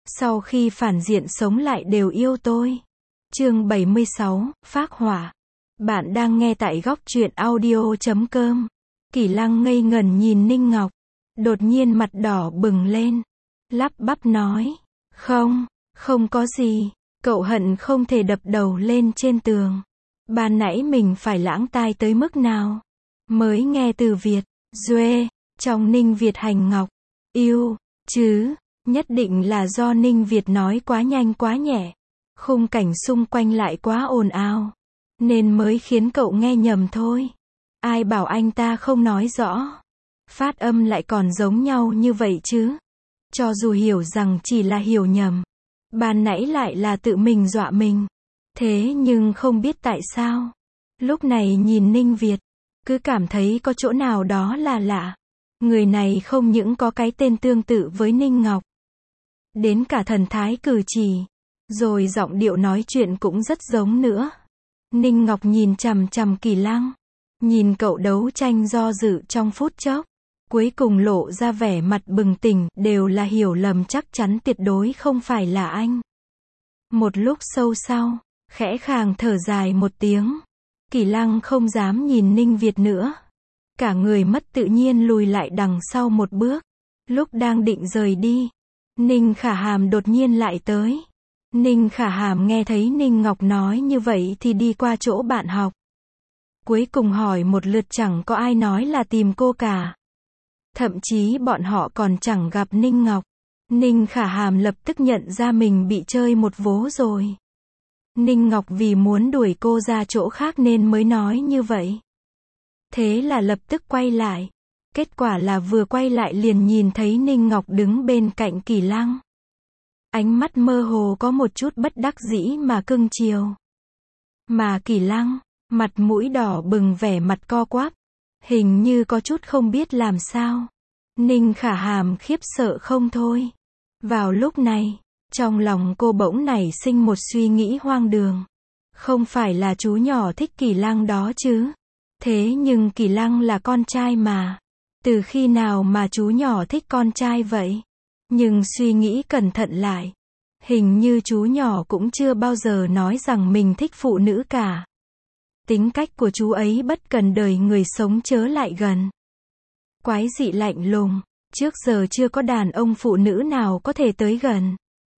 Sau khi phản diện sống lại đều yêu tôi. Chương 76, phác họa. Bạn đang nghe tại góc truyện audio.com. Kỷ Lăng ngây ngẩn nhìn Ninh Ngọc. Đột nhiên mặt đỏ bừng lên. Lắp bắp nói. Không có gì. Cậu hận không thể đập đầu lên trên tường. Ban nãy mình phải lãng tai tới mức nào. Mới nghe từ Việt, Duê, trong Ninh Việt hành Ngọc. Yêu, chứ. Nhất định là do Ninh Việt nói quá nhanh quá nhẹ. Khung cảnh xung quanh lại quá ồn ào. Nên mới khiến cậu nghe nhầm thôi. Ai bảo anh ta không nói rõ. Phát âm lại còn giống nhau như vậy chứ. Cho dù hiểu rằng chỉ là hiểu nhầm. Ban nãy lại là tự mình dọa mình. Thế nhưng không biết tại sao. Lúc này nhìn Ninh Việt. Cứ cảm thấy có chỗ nào đó là lạ. Người này không những có cái tên tương tự với Ninh Ngọc. Đến cả thần thái cử chỉ. Rồi giọng điệu nói chuyện cũng rất giống nữa. Ninh Ngọc nhìn chằm chằm Kỷ Lăng. Nhìn cậu đấu tranh do dự trong phút chốc. Cuối cùng lộ ra vẻ mặt bừng tỉnh, đều là hiểu lầm chắc chắn tuyệt đối không phải là anh. Một lúc sâu sau, khẽ khàng thở dài một tiếng. Kỷ Lăng không dám nhìn Ninh Việt nữa. Cả người mất tự nhiên lùi lại đằng sau một bước. Lúc đang định rời đi, Ninh Khả Hàm đột nhiên lại tới. Ninh Khả Hàm nghe thấy Ninh Ngọc nói như vậy thì đi qua chỗ bạn học. Cuối cùng hỏi một lượt chẳng có ai nói là tìm cô cả. Thậm chí bọn họ còn chẳng gặp Ninh Ngọc. Ninh Khả Hàm lập tức nhận ra mình bị chơi một vố rồi. Ninh Ngọc vì muốn đuổi cô ra chỗ khác nên mới nói như vậy. Thế là lập tức quay lại. Kết quả là vừa quay lại liền nhìn thấy Ninh Ngọc đứng bên cạnh Kỷ Lăng. Ánh mắt mơ hồ có một chút bất đắc dĩ mà cưng chiều. Mà Kỷ Lăng, mặt mũi đỏ bừng vẻ mặt co quắp. Hình như có chút không biết làm sao. Ninh Khả Hàm khiếp sợ không thôi. Vào lúc này, trong lòng cô bỗng nảy sinh một suy nghĩ hoang đường. Không phải là chú nhỏ thích Kỷ Lăng đó chứ. Thế nhưng Kỷ Lăng là con trai mà. Từ khi nào mà chú nhỏ thích con trai vậy? Nhưng suy nghĩ cẩn thận lại. Hình như chú nhỏ cũng chưa bao giờ nói rằng mình thích phụ nữ cả. Tính cách của chú ấy bất cần đời người sống chớ lại gần. Quái dị lạnh lùng. Trước giờ chưa có đàn ông phụ nữ nào có thể tới gần.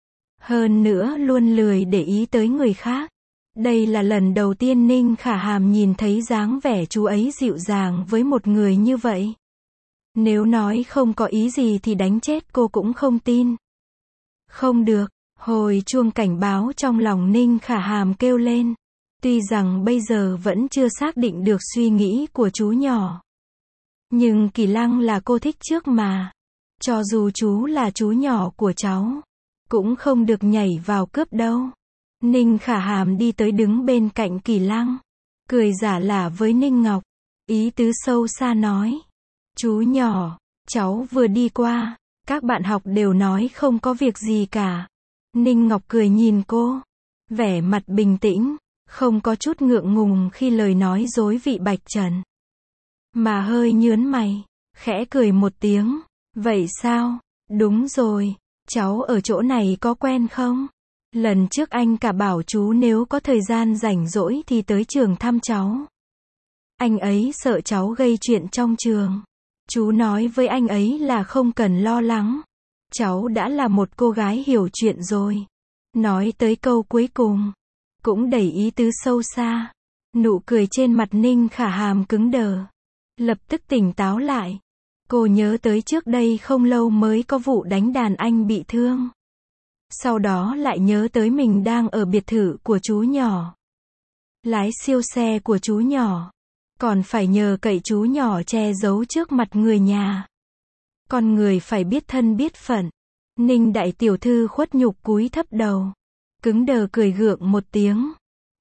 Hơn nữa luôn lười để ý tới người khác. Đây là lần đầu tiên Ninh Khả Hàm nhìn thấy dáng vẻ chú ấy dịu dàng với một người như vậy. Nếu nói không có ý gì thì đánh chết cô cũng không tin. Không được, hồi chuông cảnh báo trong lòng Ninh Khả Hàm kêu lên. Tuy rằng bây giờ vẫn chưa xác định được suy nghĩ của chú nhỏ. Nhưng Kỷ Lăng là cô thích trước mà. Cho dù chú là chú nhỏ của cháu, cũng không được nhảy vào cướp đâu. Ninh Khả Hàm đi tới đứng bên cạnh Kỷ Lăng. Cười giả lả với Ninh Ngọc. Ý tứ sâu xa nói. Chú nhỏ, cháu vừa đi qua. Các bạn học đều nói không có việc gì cả. Ninh Ngọc cười nhìn cô. Vẻ mặt bình tĩnh. Không có chút ngượng ngùng khi lời nói dối vị bạch trần. Mà hơi nhớn mày. Khẽ cười một tiếng. Vậy sao? Đúng rồi. Cháu ở chỗ này có quen không? Lần trước anh cả bảo chú nếu có thời gian rảnh rỗi thì tới trường thăm cháu. Anh ấy sợ cháu gây chuyện trong trường. Chú nói với anh ấy là không cần lo lắng. Cháu đã là một cô gái hiểu chuyện rồi. Nói tới câu cuối cùng. Cũng đầy ý tứ sâu xa. Nụ cười trên mặt Ninh Khả Hàm cứng đờ. Lập tức tỉnh táo lại. Cô nhớ tới trước đây không lâu mới có vụ đánh đàn anh bị thương. Sau đó lại nhớ tới mình đang ở biệt thự của chú nhỏ. Lái siêu xe của chú nhỏ. Còn phải nhờ cậy chú nhỏ che giấu trước mặt người nhà. Con người phải biết thân biết phận. Ninh đại tiểu thư khuất nhục cúi thấp đầu. Cứng đờ cười gượng một tiếng.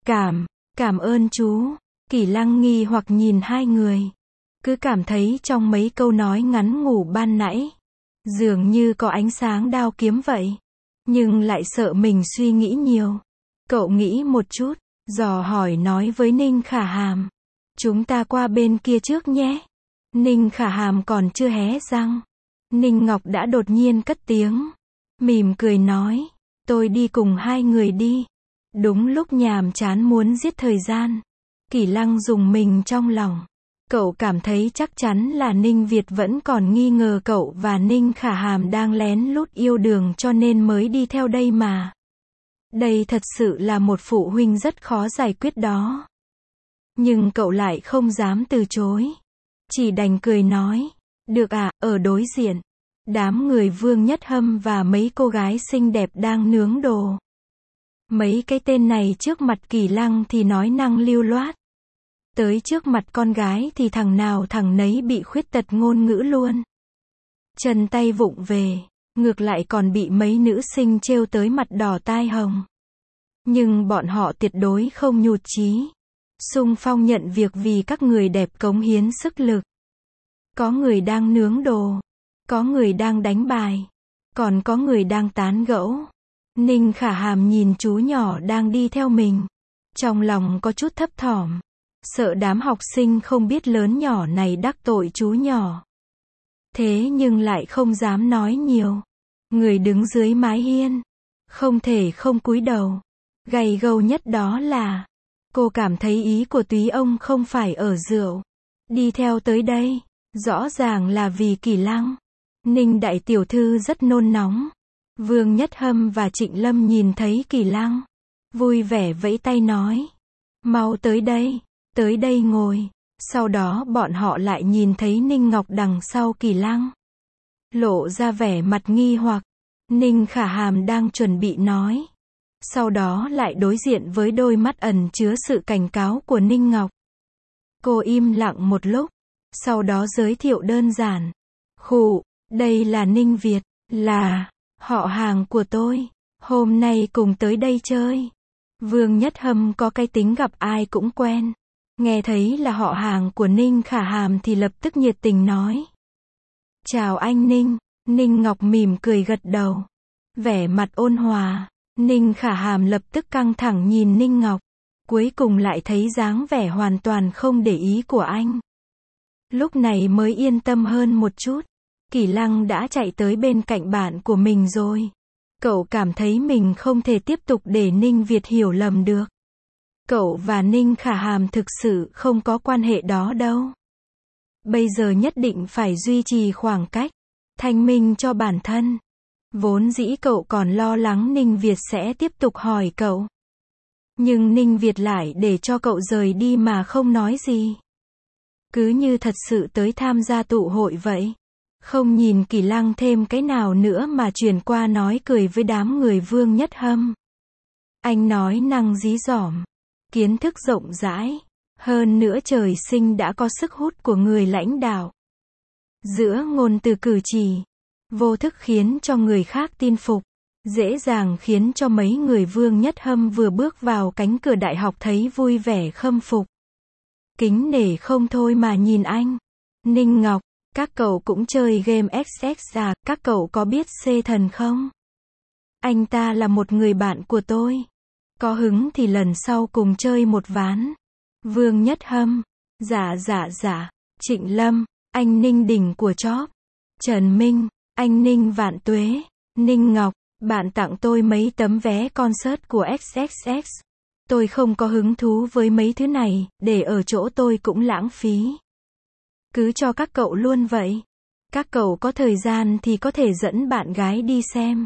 Cảm ơn chú. Kỷ Lăng nghi hoặc nhìn hai người. Cứ cảm thấy trong mấy câu nói ngắn ngủ ban nãy. Dường như có ánh sáng đao kiếm vậy. Nhưng lại sợ mình suy nghĩ nhiều. Cậu nghĩ một chút. Dò hỏi nói với Ninh Khả Hàm. Chúng ta qua bên kia trước nhé. Ninh Khả Hàm còn chưa hé răng. Ninh Ngọc đã đột nhiên cất tiếng. mỉm cười nói, tôi đi cùng hai người đi. Đúng lúc nhàm chán muốn giết thời gian, Kỷ Lăng rùng mình trong lòng. Cậu cảm thấy chắc chắn là Ninh Việt vẫn còn nghi ngờ cậu và Ninh Khả Hàm đang lén lút yêu đương cho nên mới đi theo đây mà. Đây thật sự là một phụ huynh rất khó giải quyết đó. Nhưng cậu lại không dám từ chối. Chỉ đành cười nói, được à, ở đối diện. Đám người Vương Nhất Hâm và mấy cô gái xinh đẹp đang nướng đồ. Mấy cái tên này trước mặt Kỷ Lăng thì nói năng lưu loát. Tới trước mặt con gái thì thằng nào thằng nấy bị khuyết tật ngôn ngữ luôn. Chân tay vụng về, ngược lại còn bị mấy nữ sinh trêu tới mặt đỏ tai hồng. Nhưng bọn họ tuyệt đối không nhụt chí. Xung phong nhận việc vì các người đẹp cống hiến sức lực. Có người đang nướng đồ, có người đang đánh bài, còn có người đang tán gẫu. Ninh Khả Hàm nhìn chú nhỏ đang đi theo mình. Trong lòng có chút thấp thỏm. Sợ đám học sinh không biết lớn nhỏ này đắc tội chú nhỏ. Thế nhưng lại không dám nói nhiều. Người đứng dưới mái hiên, không thể không cúi đầu. Gay gâu nhất đó là, cô cảm thấy ý của túy ông không phải ở rượu. Đi theo tới đây, rõ ràng là vì Kỷ Lăng. Ninh đại tiểu thư rất nôn nóng. Vương Nhất Hâm và Trịnh Lâm nhìn thấy Kỷ Lăng, vui vẻ vẫy tay nói, mau tới đây ngồi. Sau đó bọn họ lại nhìn thấy Ninh Ngọc đằng sau Kỷ Lăng, lộ ra vẻ mặt nghi hoặc. Ninh Khả Hàm đang chuẩn bị nói, sau đó lại đối diện với đôi mắt ẩn chứa sự cảnh cáo của Ninh Ngọc. Cô im lặng một lúc, sau đó giới thiệu đơn giản, khụ, đây là Ninh Việt, là họ hàng của tôi, hôm nay cùng tới đây chơi. Vương Nhất Hâm có cái tính gặp ai cũng quen. Nghe thấy là họ hàng của Ninh Khả Hàm thì lập tức nhiệt tình nói, chào anh Ninh. Ninh Ngọc mỉm cười gật đầu, vẻ mặt ôn hòa. Ninh Khả Hàm lập tức căng thẳng nhìn Ninh Ngọc, cuối cùng lại thấy dáng vẻ hoàn toàn không để ý của anh. Lúc này mới yên tâm hơn một chút. Kỷ Lăng đã chạy tới bên cạnh bạn của mình rồi. Cậu cảm thấy mình không thể tiếp tục để Ninh Việt hiểu lầm được. Cậu và Ninh Khả Hàm thực sự không có quan hệ đó đâu. Bây giờ nhất định phải duy trì khoảng cách, thanh minh cho bản thân. Vốn dĩ cậu còn lo lắng Ninh Việt sẽ tiếp tục hỏi cậu. Nhưng Ninh Việt lại để cho cậu rời đi mà không nói gì. Cứ như thật sự tới tham gia tụ hội vậy. Không nhìn Kỷ Lăng thêm cái nào nữa mà chuyển qua nói cười với đám người Vương Nhất Hâm. Anh nói năng dí dỏm, kiến thức rộng rãi, hơn nữa trời sinh đã có sức hút của người lãnh đạo. Giữa ngôn từ cử chỉ, vô thức khiến cho người khác tin phục, dễ dàng khiến cho mấy người Vương Nhất Hâm vừa bước vào cánh cửa đại học thấy vui vẻ khâm phục. Kính nể không thôi mà nhìn anh. Ninh Ngọc, các cậu cũng chơi game XX à, các cậu có biết C Thần không? Anh ta là một người bạn của tôi. Có hứng thì lần sau cùng chơi một ván. Vương Nhất Hâm, dạ. Trịnh Lâm, anh Ninh đỉnh của chóp. Trần Minh, anh Ninh vạn tuế. Ninh Ngọc, bạn tặng tôi mấy tấm vé concert của XXX. Tôi không có hứng thú với mấy thứ này, để ở chỗ tôi cũng lãng phí. Cứ cho các cậu luôn vậy. Các cậu có thời gian thì có thể dẫn bạn gái đi xem.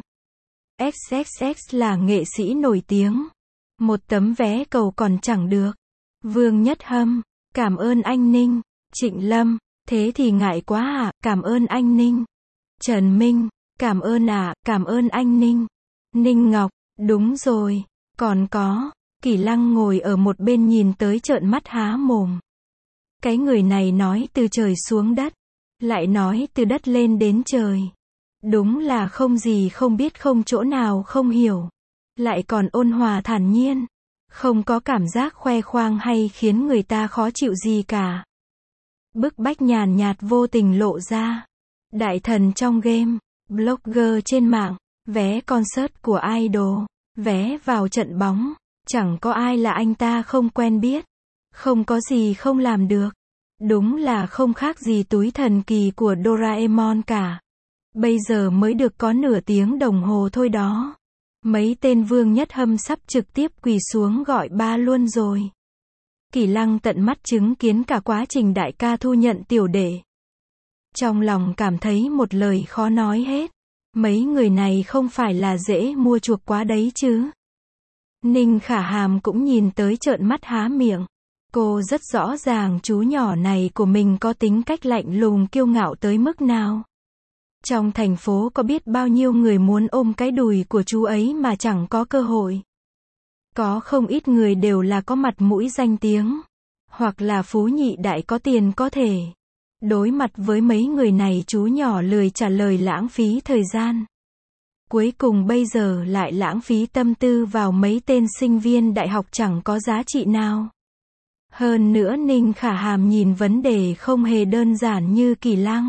XXX là nghệ sĩ nổi tiếng. Một tấm vé cầu còn chẳng được. Vương Nhất Hâm, cảm ơn anh Ninh. Trịnh Lâm, thế thì ngại quá à, cảm ơn anh Ninh. Trần Minh, cảm ơn anh Ninh. Ninh Ngọc, đúng rồi, còn có. Kỷ Lăng ngồi ở một bên nhìn tới trợn mắt há mồm. Cái người này nói từ trời xuống đất, lại nói từ đất lên đến trời. Đúng là không gì không biết, không chỗ nào không hiểu. Lại còn ôn hòa thản nhiên, không có cảm giác khoe khoang hay khiến người ta khó chịu gì cả. Bức bách nhàn nhạt vô tình lộ ra. Đại thần trong game, blogger trên mạng, vé concert của idol, vé vào trận bóng, chẳng có ai là anh ta không quen biết. Không có gì không làm được. Đúng là không khác gì túi thần kỳ của Doraemon cả. Bây giờ mới được có nửa tiếng đồng hồ thôi đó. Mấy tên Vương Nhất Hâm sắp trực tiếp quỳ xuống gọi ba luôn rồi. Kỳ Lăng tận mắt chứng kiến cả quá trình đại ca thu nhận tiểu đệ. Trong lòng cảm thấy một lời khó nói hết. Mấy người này không phải là dễ mua chuộc quá đấy chứ. Ninh Khả Hàm cũng nhìn tới trợn mắt há miệng. Cô rất rõ ràng chú nhỏ này của mình có tính cách lạnh lùng kiêu ngạo tới mức nào. Trong thành phố có biết bao nhiêu người muốn ôm cái đùi của chú ấy mà chẳng có cơ hội. Có không ít người đều là có mặt mũi danh tiếng, hoặc là phú nhị đại có tiền có thể. Đối mặt với mấy người này chú nhỏ lười trả lời, lãng phí thời gian. Cuối cùng bây giờ lại lãng phí tâm tư vào mấy tên sinh viên đại học chẳng có giá trị nào. Hơn nữa Ninh Khả Hàm nhìn vấn đề không hề đơn giản như Kỳ Lăng.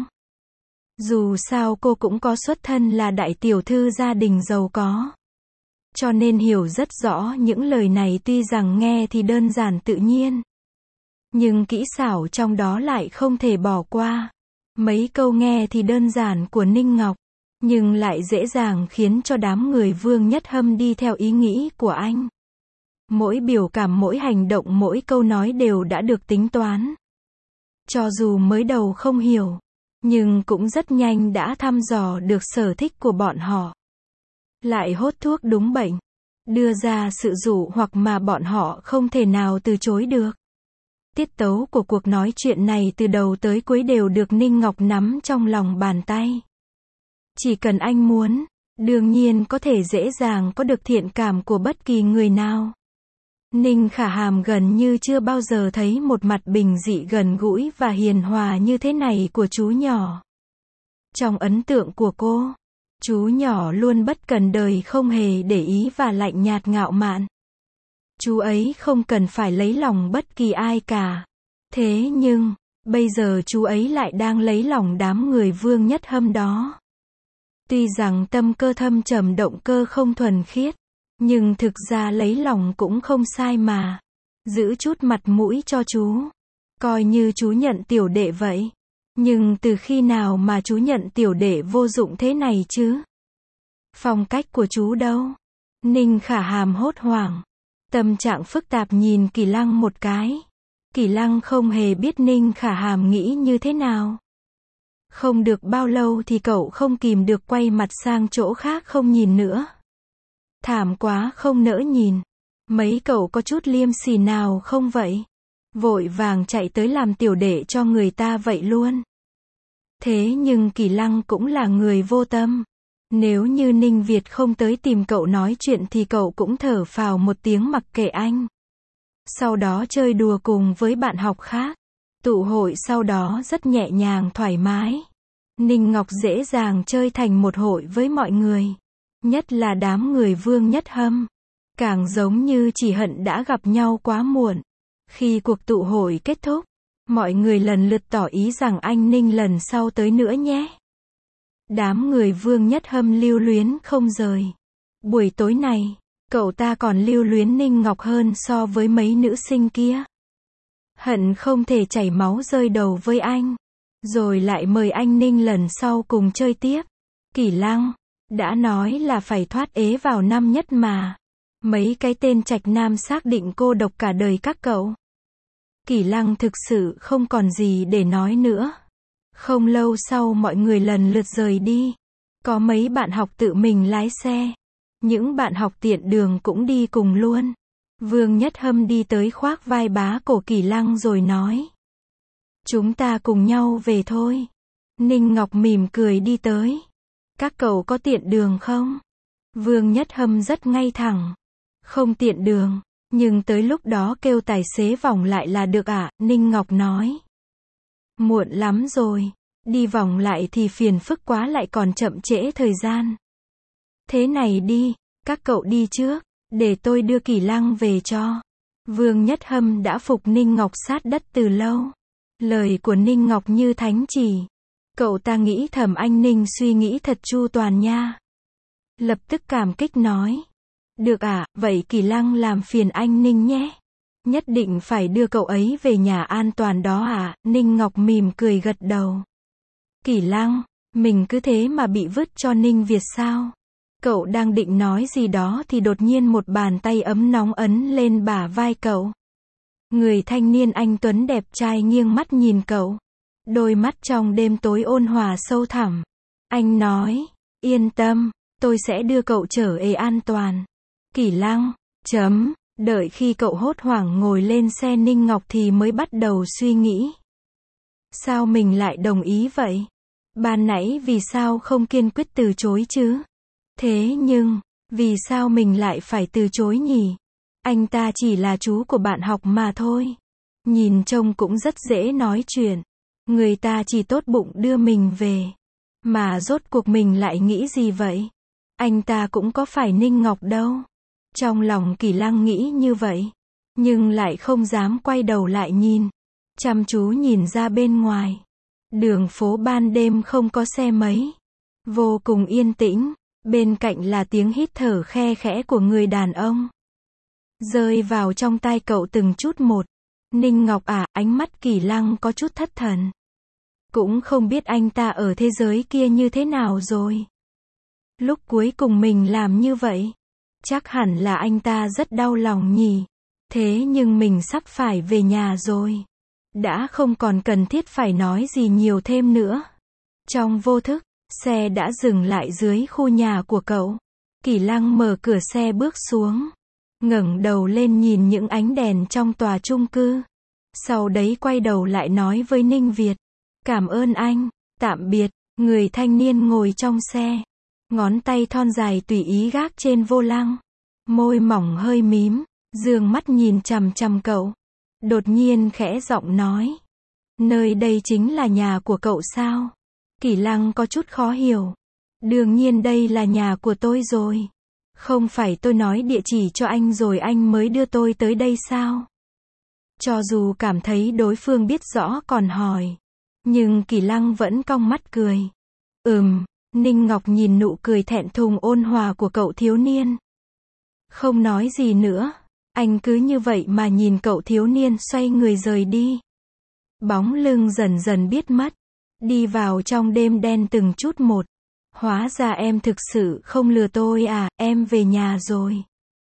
Dù sao cô cũng có xuất thân là đại tiểu thư gia đình giàu có. Cho nên hiểu rất rõ những lời này tuy rằng nghe thì đơn giản tự nhiên. Nhưng kỹ xảo trong đó lại không thể bỏ qua. Mấy câu nghe thì đơn giản của Ninh Ngọc, nhưng lại dễ dàng khiến cho đám người Vương Nhất Hâm đi theo ý nghĩ của anh. Mỗi biểu cảm, mỗi hành động, mỗi câu nói đều đã được tính toán. Cho dù mới đầu không hiểu, nhưng cũng rất nhanh đã thăm dò được sở thích của bọn họ. Lại hốt thuốc đúng bệnh, đưa ra sự dụ hoặc mà bọn họ không thể nào từ chối được. Tiết tấu của cuộc nói chuyện này từ đầu tới cuối đều được Ninh Ngọc nắm trong lòng bàn tay. Chỉ cần anh muốn, đương nhiên có thể dễ dàng có được thiện cảm của bất kỳ người nào. Ninh Khả Hàm gần như chưa bao giờ thấy một mặt bình dị gần gũi và hiền hòa như thế này của chú nhỏ. Trong ấn tượng của cô, chú nhỏ luôn bất cần đời, không hề để ý và lạnh nhạt ngạo mạn. Chú ấy không cần phải lấy lòng bất kỳ ai cả. Thế nhưng, bây giờ chú ấy lại đang lấy lòng đám người Vương Nhất Hâm đó. Tuy rằng tâm cơ thâm trầm, động cơ không thuần khiết, nhưng thực ra lấy lòng cũng không sai mà. Giữ chút mặt mũi cho chú. Coi như chú nhận tiểu đệ vậy. Nhưng từ khi nào mà chú nhận tiểu đệ vô dụng thế này chứ? Phong cách của chú đâu? Ninh Khả Hàm hốt hoảng. Tâm trạng phức tạp nhìn Kỳ Lăng một cái. Kỳ Lăng không hề biết Ninh Khả Hàm nghĩ như thế nào. Không được bao lâu thì cậu không kìm được quay mặt sang chỗ khác không nhìn nữa. Thảm quá, không nỡ nhìn. Mấy cậu có chút liêm sỉ nào không vậy? Vội vàng chạy tới làm tiểu đệ cho người ta vậy luôn. Thế nhưng Kỳ Lăng cũng là người vô tâm. Nếu như Ninh Việt không tới tìm cậu nói chuyện thì cậu cũng thở phào một tiếng mặc kệ anh. Sau đó chơi đùa cùng với bạn học khác. Tụ hội sau đó rất nhẹ nhàng thoải mái. Ninh Ngọc dễ dàng chơi thành một hội với mọi người. Nhất là đám người Vương Nhất Hâm. Càng giống như chỉ hận đã gặp nhau quá muộn. Khi cuộc tụ hội kết thúc, mọi người lần lượt tỏ ý rằng anh Ninh lần sau tới nữa nhé. Đám người Vương Nhất Hâm lưu luyến không rời. Buổi tối này, cậu ta còn lưu luyến Ninh Ngọc hơn so với mấy nữ sinh kia. Hận không thể chảy máu rơi đầu với anh. Rồi lại mời anh Ninh lần sau cùng chơi tiếp. Kỳ Lăng, đã nói là phải thoát ế vào năm nhất mà. Mấy cái tên trạch nam xác định cô độc cả đời các cậu. Kỳ Lăng thực sự không còn gì để nói nữa. Không lâu sau mọi người lần lượt rời đi. Có mấy bạn học tự mình lái xe. Những bạn học tiện đường cũng đi cùng luôn. Vương Nhất Hâm đi tới khoác vai bá cổ Kỳ Lăng rồi nói. Chúng ta cùng nhau về thôi. Ninh Ngọc mỉm cười đi tới. Các cậu có tiện đường không? Vương Nhất Hâm rất ngay thẳng. Không tiện đường, nhưng tới lúc đó kêu tài xế vòng lại là được ạ, Ninh Ngọc nói. Muộn lắm rồi, đi vòng lại thì phiền phức quá, lại còn chậm trễ thời gian. Thế này đi, các cậu đi trước, để tôi đưa Kỳ Lăng về cho. Vương Nhất Hâm đã phục Ninh Ngọc sát đất từ lâu. Lời của Ninh Ngọc như thánh chỉ. Cậu ta nghĩ thầm anh Ninh suy nghĩ thật chu toàn nha. Lập tức cảm kích nói. Được ạ, vậy Kỳ Lăng làm phiền anh Ninh nhé. Nhất định phải đưa cậu ấy về nhà an toàn đó ạ. Ninh Ngọc mỉm cười gật đầu. Kỳ Lăng, Mình cứ thế mà bị vứt cho Ninh Việt sao? Cậu đang định nói gì đó thì đột nhiên một bàn tay ấm nóng ấn lên bả vai cậu. Người thanh niên anh tuấn đẹp trai nghiêng mắt nhìn cậu. Đôi mắt trong đêm tối ôn hòa sâu thẳm. Anh nói, yên tâm, tôi sẽ đưa cậu trở về an toàn. Kỷ Lăng, đợi khi cậu hốt hoảng ngồi lên xe Ninh Ngọc thì mới bắt đầu suy nghĩ. Sao mình lại đồng ý vậy? Ban nãy vì sao không kiên quyết từ chối chứ? Thế nhưng, vì sao mình lại phải từ chối nhỉ? Anh ta chỉ là chú của bạn học mà thôi. Nhìn trông cũng rất dễ nói chuyện. Người ta chỉ tốt bụng đưa mình về. Mà rốt cuộc mình lại nghĩ gì vậy? Anh ta cũng có phải Ninh Ngọc đâu. Trong lòng Kỷ Lăng nghĩ như vậy. Nhưng lại không dám quay đầu lại nhìn. Chăm chú nhìn ra bên ngoài. Đường phố ban đêm không có xe mấy. Vô cùng yên tĩnh. Bên cạnh là tiếng hít thở khe khẽ của người đàn ông. Rơi vào trong tai cậu từng chút một. Ninh Ngọc à, ánh mắt Kỷ Lăng có chút thất thần. Cũng không biết anh ta ở thế giới kia như thế nào rồi. Lúc cuối cùng mình làm như vậy. Chắc hẳn là anh ta rất đau lòng nhỉ. Thế nhưng mình sắp phải về nhà rồi. Đã không còn cần thiết phải nói gì nhiều thêm nữa. Trong vô thức, xe đã dừng lại dưới khu nhà của cậu. Kỷ Lăng mở cửa xe bước xuống. Ngẩng đầu lên nhìn những ánh đèn trong tòa chung cư. Sau đấy quay đầu lại nói với Ninh Việt. Cảm ơn anh, tạm biệt. Người thanh niên ngồi trong xe. Ngón tay thon dài tùy ý gác trên vô lăng. Môi mỏng hơi mím, dương mắt nhìn chằm chằm cậu. Đột nhiên khẽ giọng nói. Nơi đây chính là nhà của cậu sao? Kỷ Lăng có chút khó hiểu. Đương nhiên đây là nhà của tôi rồi. Không phải tôi nói địa chỉ cho anh rồi anh mới đưa tôi tới đây sao? Cho dù cảm thấy đối phương biết rõ còn hỏi. Nhưng Kỷ Lăng vẫn cong mắt cười. Ninh Ngọc nhìn nụ cười thẹn thùng ôn hòa của cậu thiếu niên. Không nói gì nữa. Anh cứ như vậy mà nhìn cậu thiếu niên xoay người rời đi. Bóng lưng dần dần biết mất. Đi vào trong đêm đen từng chút một. Hóa ra em thực sự không lừa tôi à, em về nhà rồi.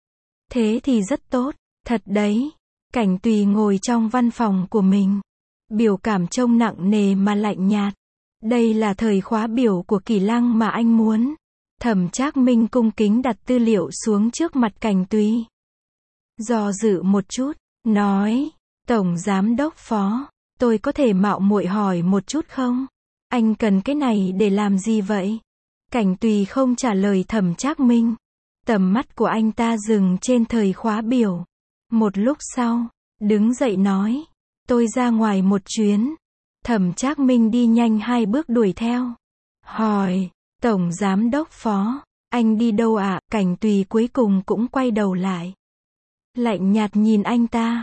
Thế thì rất tốt, thật đấy. Cảnh Tùy ngồi trong văn phòng của mình. Biểu cảm trông nặng nề mà lạnh nhạt. Đây là thời khóa biểu của Kỷ Lăng mà anh muốn. Thẩm Trác Minh cung kính đặt tư liệu xuống trước mặt Cảnh Tùy. Do dự một chút, nói, Tổng Giám Đốc Phó, tôi có thể mạo muội hỏi một chút không? Anh cần cái này để làm gì vậy? Cảnh Tùy không trả lời Thẩm Trác Minh. Tầm mắt của anh ta dừng trên thời khóa biểu. Một lúc sau, đứng dậy nói, tôi ra ngoài một chuyến. Thẩm Trác Minh đi nhanh 2 bước đuổi theo. Hỏi, Tổng Giám Đốc Phó, anh đi đâu ạ? Cảnh Tùy cuối cùng cũng quay đầu lại. Lạnh nhạt nhìn anh ta.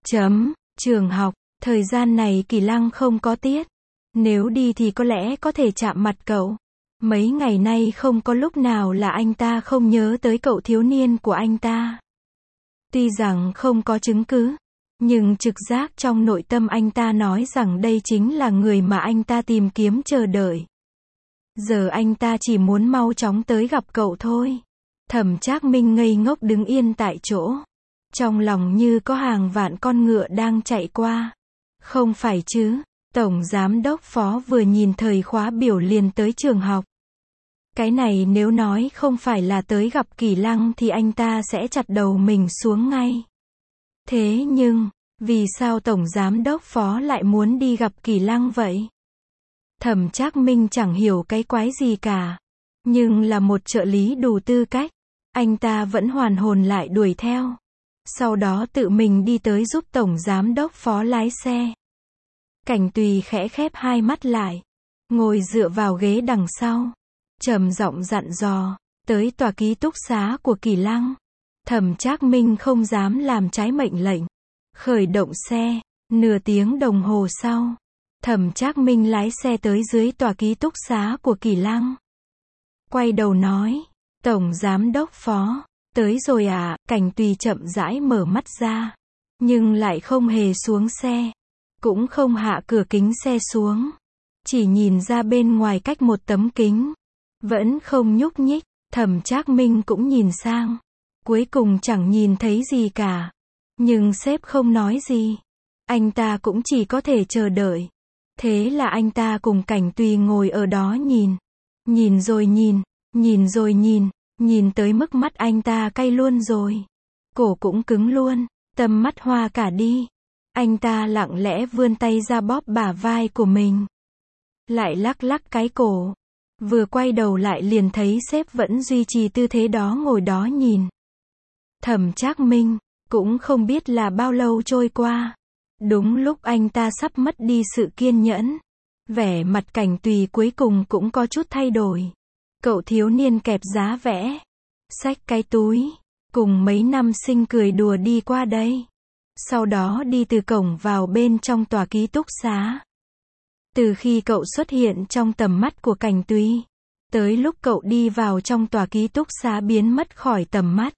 Trường học, thời gian này Kỷ Lăng không có tiết. Nếu đi thì có lẽ có thể chạm mặt cậu. Mấy ngày nay không có lúc nào là anh ta không nhớ tới cậu thiếu niên của anh ta. Tuy rằng không có chứng cứ, nhưng trực giác trong nội tâm anh ta nói rằng đây chính là người mà anh ta tìm kiếm chờ đợi. Giờ anh ta chỉ muốn mau chóng tới gặp cậu thôi. Thẩm Trác Minh ngây ngốc đứng yên tại chỗ. Trong lòng như có hàng vạn con ngựa đang chạy qua. Không phải chứ, Tổng Giám Đốc Phó vừa nhìn thời khóa biểu liền tới trường học. Cái này nếu nói không phải là tới gặp Kỷ Lăng thì anh ta sẽ chặt đầu mình xuống ngay. Thế nhưng, vì sao Tổng Giám Đốc Phó lại muốn đi gặp Kỷ Lăng vậy? Thẩm Trác Minh chẳng hiểu cái quái gì cả. Nhưng là một trợ lý đủ tư cách. Anh ta vẫn hoàn hồn lại đuổi theo. Sau đó tự mình đi tới giúp Tổng Giám Đốc Phó lái xe. Cảnh Tùy khẽ khép 2 mắt lại. Ngồi dựa vào ghế đằng sau. Trầm giọng dặn dò. Tới tòa ký túc xá của Kỷ Lăng. Thẩm Trác Minh không dám làm trái mệnh lệnh. Khởi động xe. Nửa tiếng đồng hồ sau. Thẩm Trác Minh lái xe tới dưới tòa ký túc xá của Kỷ Lăng. Quay đầu nói. Tổng Giám Đốc Phó. Tới rồi à? Cảnh Tùy chậm rãi mở mắt ra. Nhưng lại không hề xuống xe. Cũng không hạ cửa kính xe xuống. chỉ nhìn ra bên ngoài cách một tấm kính. Vẫn không nhúc nhích, Thẩm Trác Minh cũng nhìn sang. Cuối cùng chẳng nhìn thấy gì cả. Nhưng sếp không nói gì. Anh ta cũng chỉ có thể chờ đợi. Thế là anh ta cùng Cảnh Tùy ngồi ở đó nhìn. Nhìn rồi nhìn, nhìn rồi nhìn, nhìn tới mức mắt anh ta cay luôn rồi. Cổ cũng cứng luôn, tầm mắt hoa cả đi. Anh ta lặng lẽ vươn tay ra bóp bả vai của mình. Lại lắc lắc cái cổ. Vừa quay đầu lại liền thấy sếp vẫn duy trì tư thế đó ngồi đó nhìn. Thẩm Trác Minh, cũng không biết là bao lâu trôi qua. Đúng lúc anh ta sắp mất đi sự kiên nhẫn. Vẻ mặt Cảnh Tùy cuối cùng cũng có chút thay đổi. Cậu thiếu niên kẹp giá vẽ. Xách cái túi. Cùng mấy năm sinh cười đùa đi qua đây. Sau đó đi từ cổng vào bên trong tòa ký túc xá. Từ khi cậu xuất hiện trong tầm mắt của Cảnh Tùy, tới lúc cậu đi vào trong tòa ký túc xá biến mất khỏi tầm mắt.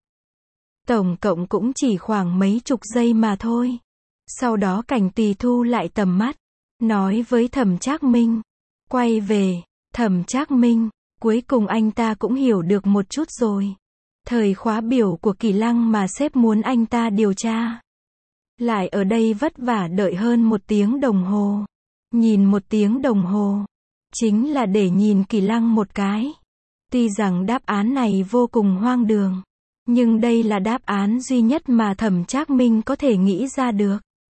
Tổng cộng cũng chỉ khoảng mấy chục giây mà thôi. Sau đó Cảnh Tùy thu lại tầm mắt, nói với Thẩm Trác Minh. Quay về, Thẩm Trác Minh, cuối cùng anh ta cũng hiểu được một chút rồi. Thời khóa biểu của Kỳ Lăng mà sếp muốn anh ta điều tra. Lại ở đây vất vả đợi hơn 1 tiếng đồng hồ. Nhìn 1 tiếng đồng hồ, chính là để nhìn Kỳ Lăng một cái. Tuy rằng đáp án này vô cùng hoang đường, nhưng đây là đáp án duy nhất mà Thẩm Trác Minh có thể nghĩ ra được.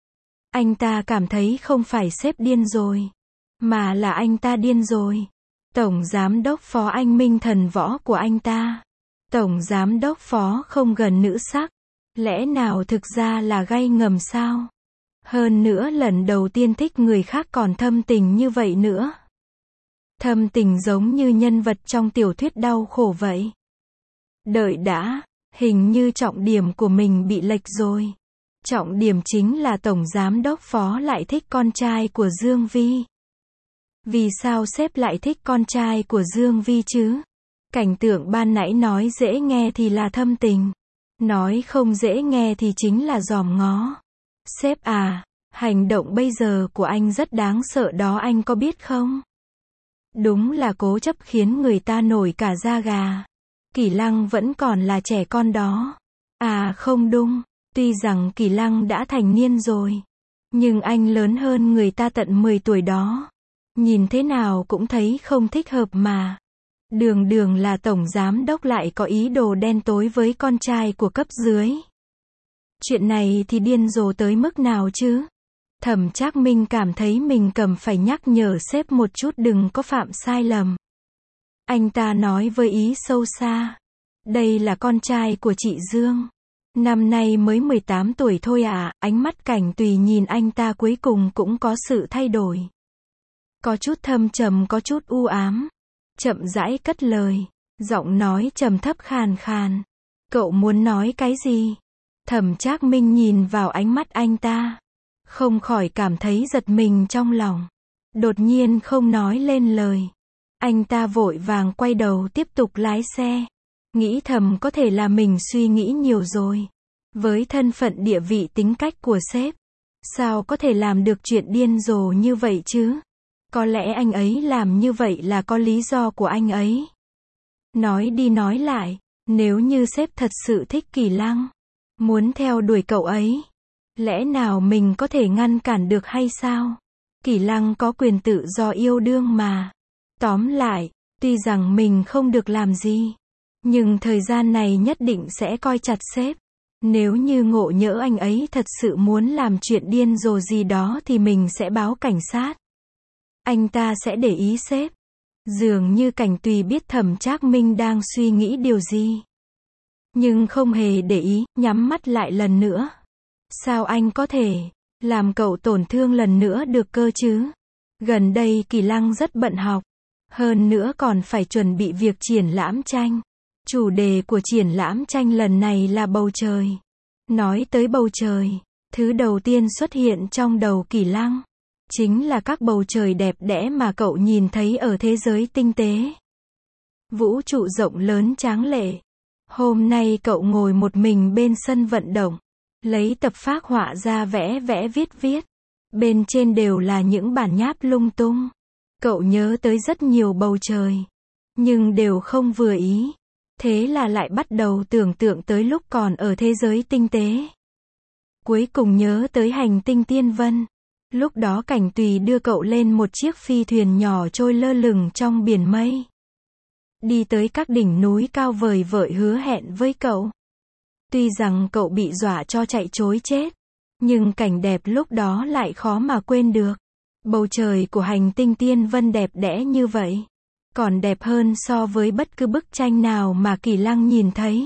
Anh ta cảm thấy không phải sếp điên rồi, mà là anh ta điên rồi. Tổng giám đốc phó anh minh thần võ của anh ta. Tổng giám đốc phó không gần nữ sắc. Lẽ nào thực ra là gay ngầm sao? Hơn nữa lần đầu tiên thích người khác còn thâm tình như vậy nữa. Thâm tình giống như nhân vật trong tiểu thuyết đau khổ vậy. Đợi đã, hình như trọng điểm của mình bị lệch rồi. Trọng điểm chính là tổng giám đốc phó lại thích con trai của Dương Vi. Vì sao sếp lại thích con trai của Dương Vi chứ? Cảnh tượng ban nãy nói dễ nghe thì là thâm tình. Nói không dễ nghe thì chính là dòm ngó. Sếp à, hành động bây giờ của anh rất đáng sợ đó anh có biết không? Đúng là cố chấp khiến người ta nổi cả da gà. Kỳ Lăng vẫn còn là trẻ con đó. À không đúng, tuy rằng Kỳ Lăng đã thành niên rồi. Nhưng anh lớn hơn người ta tận 10 tuổi đó. Nhìn thế nào cũng thấy không thích hợp mà. Đường đường là tổng giám đốc lại có ý đồ đen tối với con trai của cấp dưới. Chuyện này thì điên rồ tới mức nào chứ? Thẩm Trác Minh cảm thấy mình cần phải nhắc nhở sếp một chút đừng có phạm sai lầm. Anh ta nói với ý sâu xa. Đây là con trai của chị Dương. Năm nay mới 18 tuổi thôi à, ánh mắt Cảnh Tùy nhìn anh ta cuối cùng cũng có sự thay đổi. Có chút thâm trầm có chút u ám. Chậm rãi cất lời. Giọng nói trầm thấp khàn khàn. Cậu muốn nói cái gì? Thẩm Trác Minh nhìn vào ánh mắt anh ta. Không khỏi cảm thấy giật mình trong lòng. Đột nhiên không nói lên lời. Anh ta vội vàng quay đầu tiếp tục lái xe. Nghĩ thầm có thể là mình suy nghĩ nhiều rồi. Với thân phận địa vị tính cách của sếp, sao có thể làm được chuyện điên rồ như vậy chứ? Có lẽ anh ấy làm như vậy là có lý do của anh ấy. Nói đi nói lại, nếu như sếp thật sự thích Kỳ Lăng, muốn theo đuổi cậu ấy, lẽ nào mình có thể ngăn cản được hay sao? Kỳ Lăng có quyền tự do yêu đương mà. Tóm lại, tuy rằng mình không được làm gì, nhưng thời gian này nhất định sẽ coi chặt sếp. Nếu như ngộ nhỡ anh ấy thật sự muốn làm chuyện điên rồ gì đó thì mình sẽ báo cảnh sát. Anh ta sẽ để ý sếp. Dường như Cảnh Tùy biết Thẩm Trác Minh đang suy nghĩ điều gì. Nhưng không hề để ý, nhắm mắt lại lần nữa. Sao anh có thể làm cậu tổn thương lần nữa được cơ chứ? Gần đây Kỳ Lăng rất bận học. Hơn nữa còn phải chuẩn bị việc triển lãm tranh. Chủ đề của triển lãm tranh lần này là bầu trời. Nói tới bầu trời, thứ đầu tiên xuất hiện trong đầu Kỳ Lăng chính là các bầu trời đẹp đẽ mà cậu nhìn thấy ở thế giới tinh tế. Vũ trụ rộng lớn tráng lệ. Hôm nay cậu ngồi một mình bên sân vận động, lấy tập phác họa ra vẽ vẽ viết viết. Bên trên đều là những bản nháp lung tung. Cậu nhớ tới rất nhiều bầu trời, nhưng đều không vừa ý. Thế là lại bắt đầu tưởng tượng tới lúc còn ở thế giới tinh tế. Cuối cùng nhớ tới hành tinh Tiên Vân. Lúc đó Cảnh Tùy đưa cậu lên một chiếc phi thuyền nhỏ trôi lơ lửng trong biển mây. Đi tới các đỉnh núi cao vời vợi hứa hẹn với cậu. Tuy rằng cậu bị dọa cho chạy trối chết, nhưng cảnh đẹp lúc đó lại khó mà quên được. Bầu trời của hành tinh Tiên Vân đẹp đẽ như vậy, còn đẹp hơn so với bất cứ bức tranh nào mà Kỳ Lăng nhìn thấy.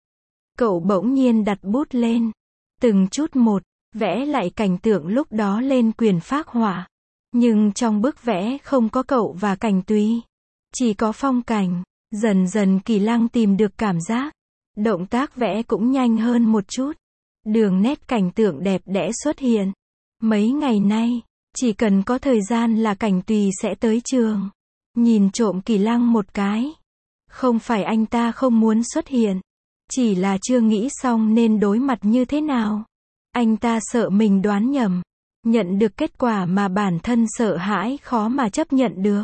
Cậu bỗng nhiên đặt bút lên, từng chút một, vẽ lại cảnh tượng lúc đó lên quyển phác họa. Nhưng trong bức vẽ không có cậu và Cảnh Tùy, chỉ có phong cảnh. Dần dần Kỳ Lăng tìm được cảm giác, động tác vẽ cũng nhanh hơn một chút. Đường nét cảnh tượng đẹp đẽ xuất hiện. Mấy ngày nay, chỉ cần có thời gian là Cảnh Tùy sẽ tới trường, nhìn trộm Kỳ Lăng một cái. Không phải anh ta không muốn xuất hiện, chỉ là chưa nghĩ xong nên đối mặt như thế nào. Anh ta sợ mình đoán nhầm, nhận được kết quả mà bản thân sợ hãi khó mà chấp nhận được.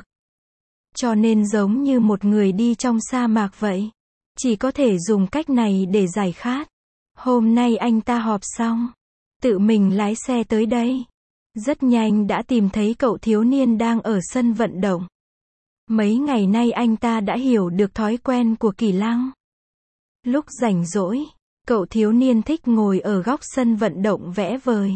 Cho nên giống như một người đi trong sa mạc vậy, chỉ có thể dùng cách này để giải khát. Hôm nay anh ta họp xong, tự mình lái xe tới đây. Rất nhanh đã tìm thấy cậu thiếu niên đang ở sân vận động. Mấy ngày nay anh ta đã hiểu được thói quen của Kỳ Lăng. Lúc rảnh rỗi, cậu thiếu niên thích ngồi ở góc sân vận động vẽ vời.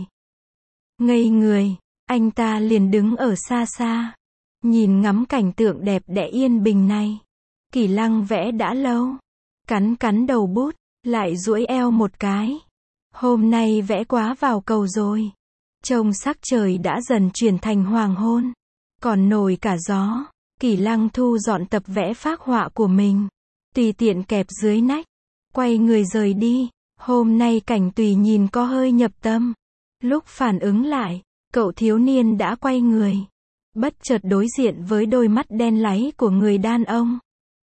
Ngây người, anh ta liền đứng ở xa xa, nhìn ngắm cảnh tượng đẹp đẽ yên bình này. Kỳ Lăng vẽ đã lâu, cắn cắn đầu bút, lại duỗi eo một cái. Hôm nay vẽ quá vào cầu rồi. Trông sắc trời đã dần chuyển thành hoàng hôn, còn nổi cả gió. Kỳ Lăng thu dọn tập vẽ phác họa của mình, tùy tiện kẹp dưới nách, quay người rời đi. Hôm nay Cảnh Tùy nhìn có hơi nhập tâm. Lúc phản ứng lại, cậu thiếu niên đã quay người, bất chợt đối diện với đôi mắt đen láy của người đàn ông.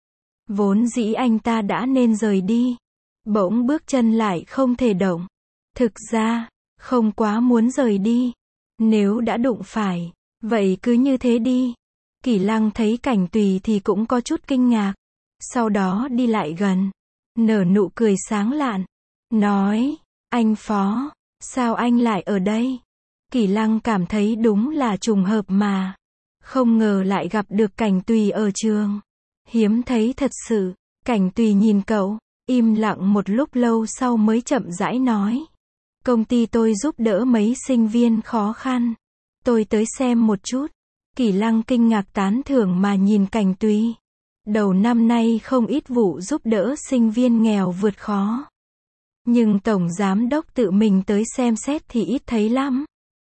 Vốn dĩ anh ta đã nên rời đi, bỗng bước chân lại không thể động. Thực ra, không quá muốn rời đi. Nếu đã đụng phải, vậy cứ như thế đi. Kỳ Lăng thấy Cảnh Tùy thì cũng có chút kinh ngạc. Sau đó đi lại gần, nở nụ cười sáng lạn, nói, anh Phó, sao anh lại ở đây? Kỳ Lăng cảm thấy đúng là trùng hợp mà. Không ngờ lại gặp được Cảnh Tùy ở trường. Hiếm thấy thật sự. Cảnh Tùy nhìn cậu, im lặng một lúc lâu sau mới chậm rãi nói. Công ty tôi giúp đỡ mấy sinh viên khó khăn. Tôi tới xem một chút. Kỳ Lăng kinh ngạc tán thưởng mà nhìn Cảnh Tùy. Đầu năm nay không ít vụ giúp đỡ sinh viên nghèo vượt khó. Nhưng Tổng Giám đốc tự mình tới xem xét thì ít thấy lắm.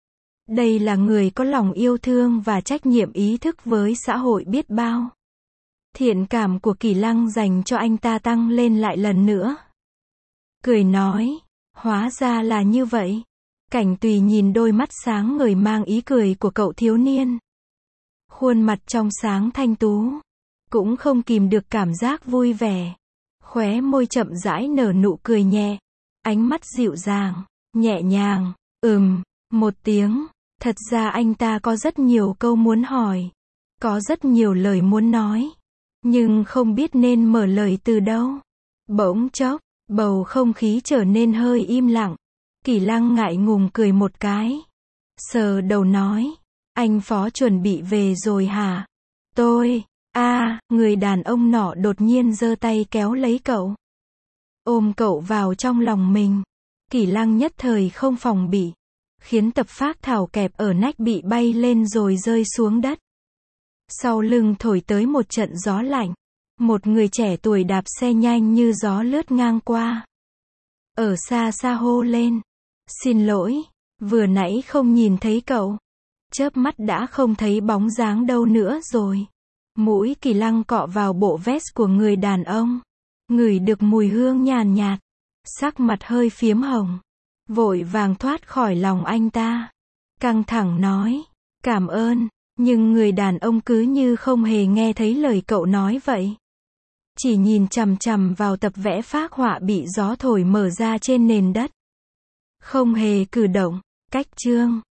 Đây là người có lòng yêu thương và trách nhiệm ý thức với xã hội biết bao. Thiện cảm của Kỳ Lăng dành cho anh ta tăng lên lại lần nữa. Cười nói, hóa ra là như vậy. Cảnh Tùy nhìn đôi mắt sáng ngời mang ý cười của cậu thiếu niên. Khuôn mặt trong sáng thanh tú, cũng không kìm được cảm giác vui vẻ. Khóe môi chậm rãi nở nụ cười nhẹ, ánh mắt dịu dàng, nhẹ nhàng, một tiếng. Thật ra anh ta có rất nhiều câu muốn hỏi, có rất nhiều lời muốn nói, nhưng không biết nên mở lời từ đâu. Bỗng chốc, bầu không khí trở nên hơi im lặng. Kỳ Lăng ngại ngùng cười một cái, sờ đầu nói, anh Phó chuẩn bị về rồi hả? Tôi, người đàn ông nọ đột nhiên giơ tay kéo lấy cậu, ôm cậu vào trong lòng mình. Kỳ Lăng nhất thời không phòng bị, khiến tập phác thảo kẹp ở nách bị bay lên rồi rơi xuống đất. Sau lưng thổi tới một trận gió lạnh. Một người trẻ tuổi đạp xe nhanh như gió lướt ngang qua. Ở xa xa hô lên, xin lỗi, vừa nãy không nhìn thấy cậu. Chớp mắt đã không thấy bóng dáng đâu nữa rồi. Mũi Kỳ Lăng cọ vào bộ vest của người đàn ông, ngửi được mùi hương nhàn nhạt, sắc mặt hơi phiếm hồng, vội vàng thoát khỏi lòng anh ta. Căng thẳng nói, cảm ơn, nhưng người đàn ông cứ như không hề nghe thấy lời cậu nói vậy. Chỉ nhìn chằm chằm vào tập vẽ phác họa bị gió thổi mở ra trên nền đất. Không hề cử động. Cách chương